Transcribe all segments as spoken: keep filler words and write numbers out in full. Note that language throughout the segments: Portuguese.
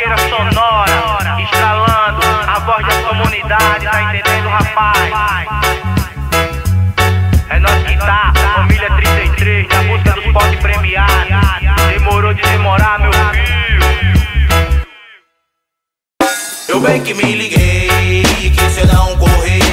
barreira sonora, estralando a voz da comunidade, tá entendendo, rapaz? É nós que tá, família trinta e três, na busca dos potes premiados. Demorou de demorar, meu filho. Eu bem que me liguei, que se eu não correr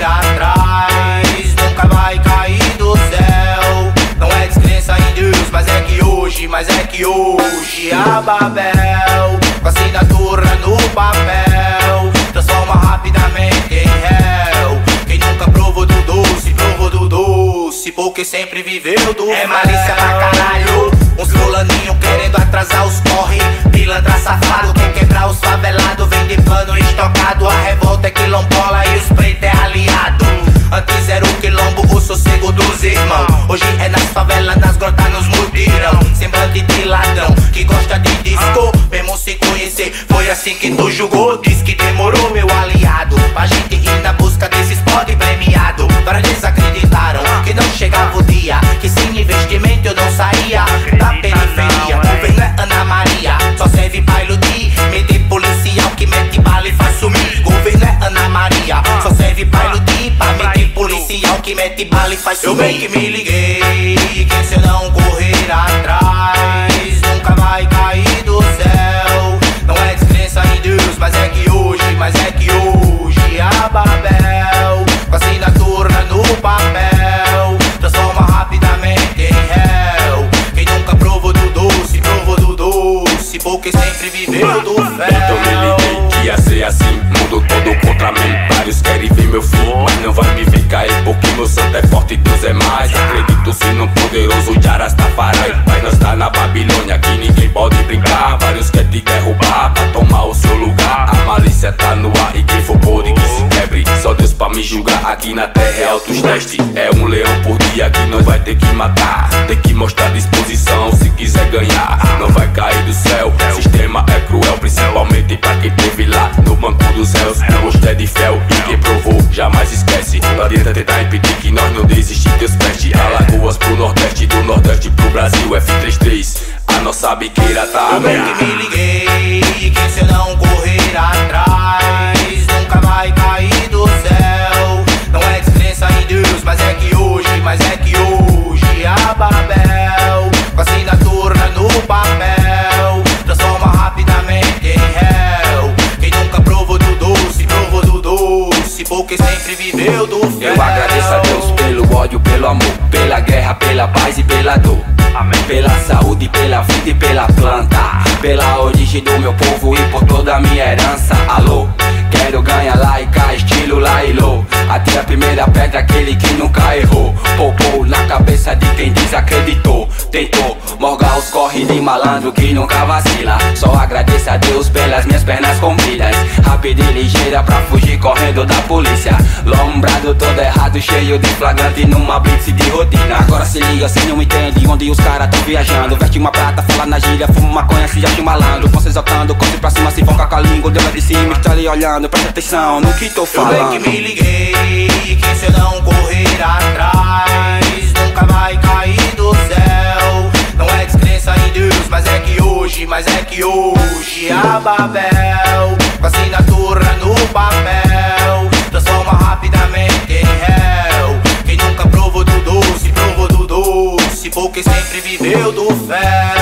atrás, nunca vai cair do céu. Não é descrença em Deus, mas é que hoje, mas é que hoje a Babel, com assinatura no papel, transforma rapidamente em réu. Quem nunca provou do doce, provou do doce, porque sempre viveu do é malícia pra caralho. Uns fulaninho querendo atrasar os corre, pilantra safado, quer quebrar os favelados, vende pano estocado. A revolta é quilombola e os pretos é aliado. Antes era o quilombo, o sossego dos irmãos. Hoje é nas favelas, nas grotas, nos mutirão. Semblante de ladrão, que gosta de disco, mesmo se conhecer. Foi assim que tu julgou, diz que demorou, meu aliado. Pra gente ir na busca desses podes premiados. Para desacreditaram que não chegava o dia, que sem investimento eu não saía da periferia. Governo é Ana Maria, só serve pra iludir. Meter policial que mete bala e faz sumir. Governo é Ana Maria, só serve pra iludir. Pra meter policial que mete bala e faz sumir. Eu bem que me liguei, que se eu não correr atrás, nunca vai cair do céu. Não é descrença em Deus, mas é que hoje, mas é que hoje a Babel, com assinatura no papel, transforma rapidamente em réu. Quem nunca provou do doce, provou do doce, porque sempre viveu do fel. Então me liguei que ia ser assim, mundo todo contra mim. Vários querem ver meu fim, mas não vai me ver cair, porque meu santo é forte e Deus é mais. Acredito sim no poderoso de Arastafari, mas nós tá na Babilônia que ninguém pode brincar. Vários querem te derrubar pra tomar o seu lugar. A malícia tá no ar e quem for pode que se quebre. Só Deus pra me julgar, aqui na terra é altos testes. É um leão por dia que nós vai ter que matar. Tem que mostrar disposição se quiser ganhar. Não vai cair do céu, sistema é cruel, principalmente pra quem teve lá no banco dos réus. Gosto é de fel e quem provou jamais esquece. Não adianta tentar impedir que nós não desistir, Deus preste. Alagoas pro Nordeste, do Nordeste pro Brasil, F trinta e três, a nossa biqueira tá eu bem que me liguei, que se eu não correr atrás, nunca vai cair do céu. Não é descrença em Deus, mas é que hoje, mas é que hoje a Babel, com assinatura no papel, transforma rapidamente em réu. Quem nunca provou do doce, provou do doce, porque sempre viveu do fel. Eu agradeço a Deus pelo ódio, pelo amor, pela guerra, pela paz e pela dor. Amém. Pela saúde, pela vida e pela planta, pela origem do meu povo e por toda a minha herança. Alô, quero ganhar lá e cá, estilo Lailô. Atira a primeira pedra aquele que nunca errou. Popou na cabeça de quem desacreditou. Tentou morgar os corre de malandro que nunca vacila. Só agradeço a Deus pelas minhas pernas compridas, rápida e ligeira pra fugir correndo da polícia. Lombrado todo errado, cheio de flagrante numa blitz de rotina. Agora se liga, cê não entende onde os caras tão viajando. Veste uma prata, fala na gíria, fuma maconha, se acha um malandro. Com cê exaltando, corre pra cima, se foca com a língua. Deu lá de cima, está ali olhando, presta atenção no que tô falando. Eu bem que me liguei, que se eu não correr atrás, nunca vai cair do céu. Não é descrença em Deus, mas é que hoje, mas é que hoje a Babel, com assinatura no papel, transforma rapidamente em réu. Quem nunca provou do doce, provou do doce, porque sempre viveu do fel.